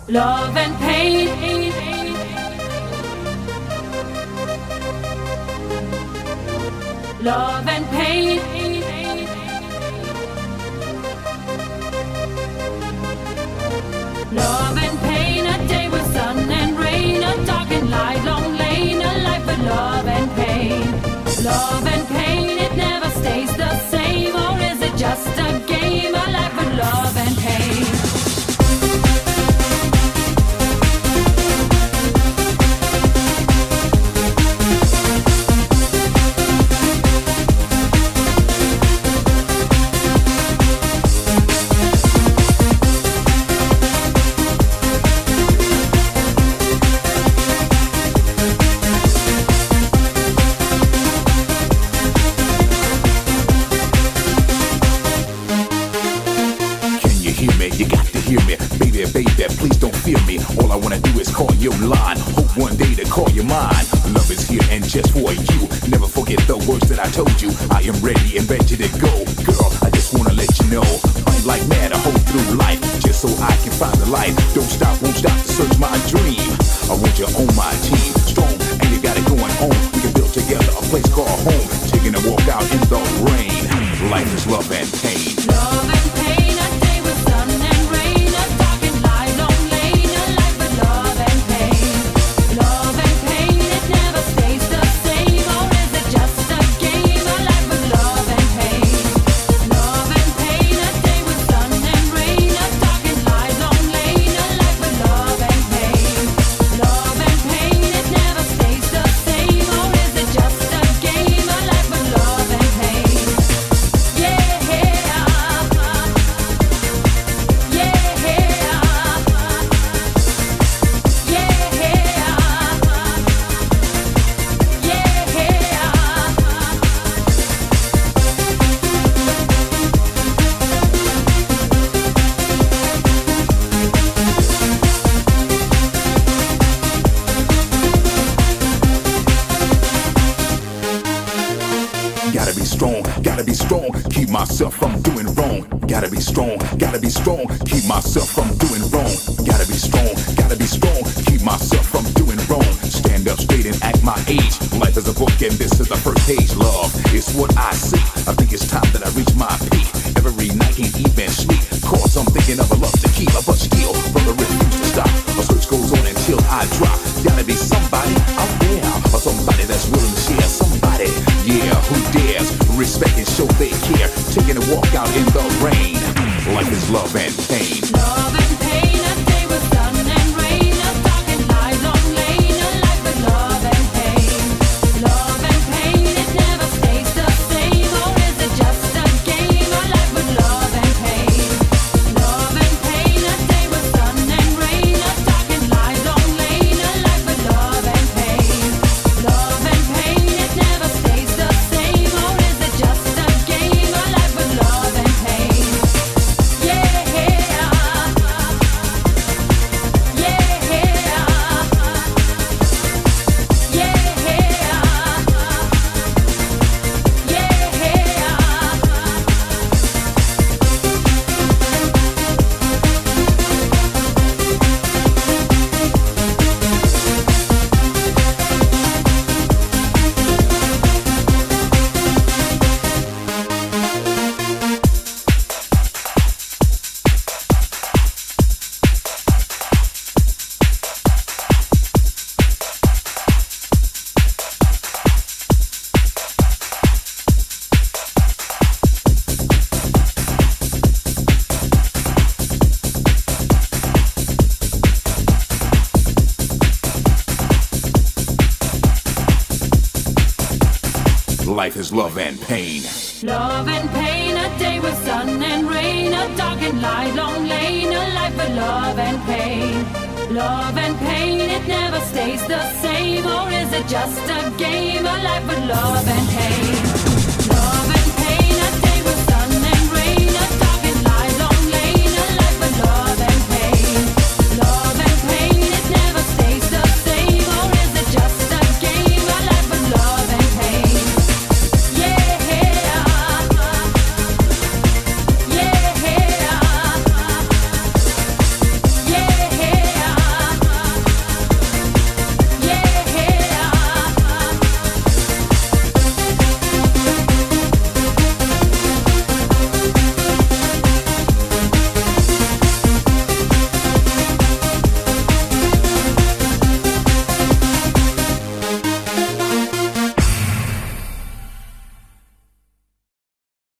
love and pain. Love and pain. Love and pain, a day with sun and rain, a dark and light, long lane, a life with love and pain. Love and pain, it never stays the same, or is it just a game? A life with love and pain. Please don't fear me. All I wanna do is call your line. Hope one day to call you mine. Love is here and just for you. Never forget the words that I told you. I am ready and ready to go. Girl, I just wanna let you know I'm like mad a whole through life, just so I can find the light. Don't stop, won't stop to search my dream. I want you on my team. Strong, and you got it going on. We can build together a place called home. Taking a walk out in the rain. Life is love and pain. Love and pain, a day with sun and rain, a dark and light, long lane, a life with love and pain. Love and pain, it never stays the same, or is it just a game? A life with love and pain. Love and pain, a day with sun and rain, a dark and light, long lane, a life with love and pain. Love and pain, it never stays the same, or is it just a game? A life with love and pain. Yeah. Gotta be strong, keep myself from doing wrong. Gotta be strong, keep myself from doing wrong. Gotta be strong, keep myself from doing wrong. Stand up straight and act my age. Life is a book and this is the first page. Love is what I see. I think it's time that I reach my peak. Every night can't even sleep, cause I'm thinking of a love to keep. But still, brother, refuse to stop. A search goes on until I drop. Gotta be somebody out there, or somebody that's willing to share. Somebody, yeah, who dares respect and show they care. Taking a walk out in the rain. Life is love and pain. Love and pain, a day with sun and rain, a dark and light, long lane, a life with love and pain. Love and pain, it never stays the same, or is it just a game? A life with love and pain. Love and pain, a day with sun and rain, a dark and light, long lane, a life with love and pain. Love and pain, it never stays the same, or is it just a game? A life with love and pain. Yeah. Life is love and pain. Love and pain, a day with sun and rain, a dark and light, long lane, a life with love and pain. Love and pain, it never stays the same, or is it just a game? A life with love and pain.